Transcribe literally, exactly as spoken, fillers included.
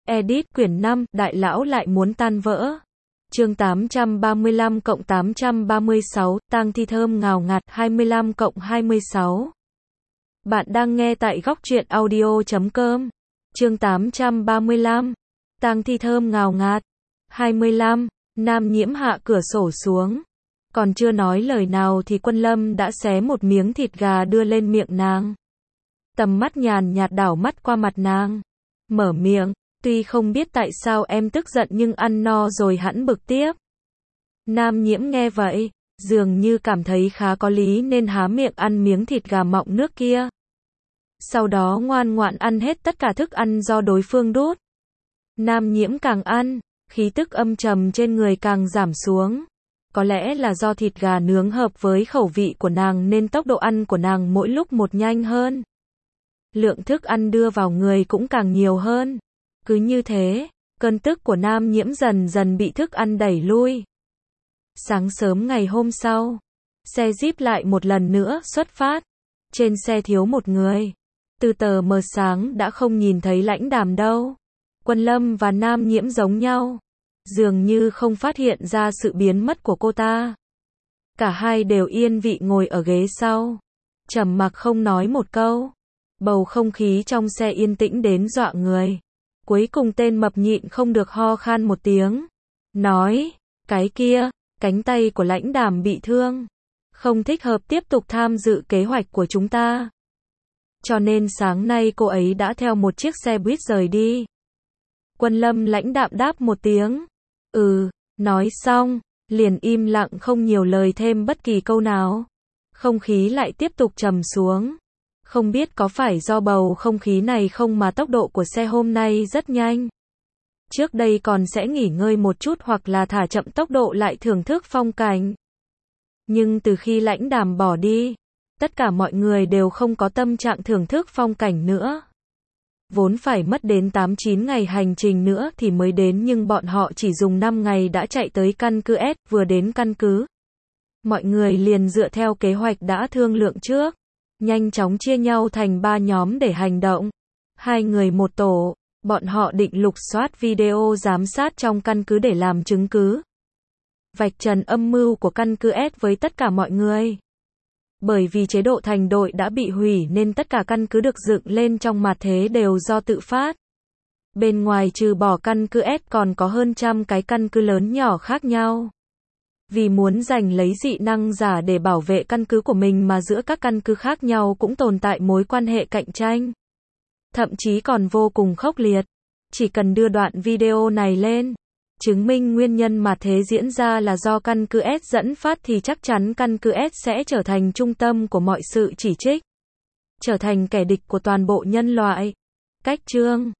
Edit quyển năm, Đại lão lại muốn tan vỡ. Chương tám trăm ba mươi lăm cộng tám trăm ba mươi sáu, tang thi thơm ngào ngạt, hai mươi lăm cộng hai mươi sáu. Bạn đang nghe tại góc truyện audio chấm com. Chương tám trăm ba mươi lăm. Tang thi thơm ngào ngạt. hai mươi lăm. Nam Nhiễm hạ cửa sổ xuống. Còn chưa nói lời nào thì Quân Lâm đã xé một miếng thịt gà đưa lên miệng nàng. Tầm mắt nhàn nhạt đảo mắt qua mặt nàng. Mở miệng, tuy không biết tại sao em tức giận nhưng ăn no rồi hẵng bực tiếp. Nam Nhiễm nghe vậy, dường như cảm thấy khá có lý nên há miệng ăn miếng thịt gà mọng nước kia. Sau đó ngoan ngoãn ăn hết tất cả thức ăn do đối phương đút. Nam Nhiễm càng ăn, khí tức âm trầm trên người càng giảm xuống. Có lẽ là do thịt gà nướng hợp với khẩu vị của nàng nên tốc độ ăn của nàng mỗi lúc một nhanh hơn. Lượng thức ăn đưa vào người cũng càng nhiều hơn. Cứ như thế, cơn tức của Nam Nhiễm dần dần bị thức ăn đẩy lui. Sáng sớm ngày hôm sau, xe Jeep lại một lần nữa xuất phát. Trên xe thiếu một người. Từ tờ mờ sáng đã không nhìn thấy Lãnh Đàm đâu. Quân Lâm và Nam Nhiễm giống nhau. Dường như không phát hiện ra sự biến mất của cô ta. Cả hai đều yên vị ngồi ở ghế sau. Trầm mặc không nói một câu. Bầu không khí trong xe yên tĩnh đến dọa người. Cuối cùng tên mập nhịn không được ho khan một tiếng. Nói, cái kia, cánh tay của Lãnh Đàm bị thương. Không thích hợp tiếp tục tham dự kế hoạch của chúng ta. Cho nên sáng nay cô ấy đã theo một chiếc xe buýt rời đi. Quân Lâm lãnh đạm đáp một tiếng. Ừ, nói xong, liền im lặng không nhiều lời thêm bất kỳ câu nào. Không khí lại tiếp tục trầm xuống. Không biết có phải do bầu không khí này không mà tốc độ của xe hôm nay rất nhanh. Trước đây còn sẽ nghỉ ngơi một chút hoặc là thả chậm tốc độ lại thưởng thức phong cảnh. Nhưng từ khi Lãnh Đàm bỏ đi, tất cả mọi người đều không có tâm trạng thưởng thức phong cảnh nữa. Vốn phải mất đến tám chín ngày hành trình nữa thì mới đến nhưng bọn họ chỉ dùng năm ngày đã chạy tới căn cứ S, vừa đến căn cứ. Mọi người liền dựa theo kế hoạch đã thương lượng trước. Nhanh chóng chia nhau thành ba nhóm để hành động. Hai người một tổ, bọn họ định lục soát video giám sát trong căn cứ để làm chứng cứ. Vạch trần âm mưu của căn cứ S với tất cả mọi người. Bởi vì chế độ thành đội đã bị hủy nên tất cả căn cứ được dựng lên trong mặt thế đều do tự phát. Bên ngoài trừ bỏ căn cứ S còn có hơn trăm cái căn cứ lớn nhỏ khác nhau. Vì muốn giành lấy dị năng giả để bảo vệ căn cứ của mình mà giữa các căn cứ khác nhau cũng tồn tại mối quan hệ cạnh tranh. Thậm chí còn vô cùng khốc liệt. Chỉ cần đưa đoạn video này lên, chứng minh nguyên nhân mà thế diễn ra là do căn cứ S dẫn phát thì chắc chắn căn cứ S sẽ trở thành trung tâm của mọi sự chỉ trích. Trở thành kẻ địch của toàn bộ nhân loại. Cách chương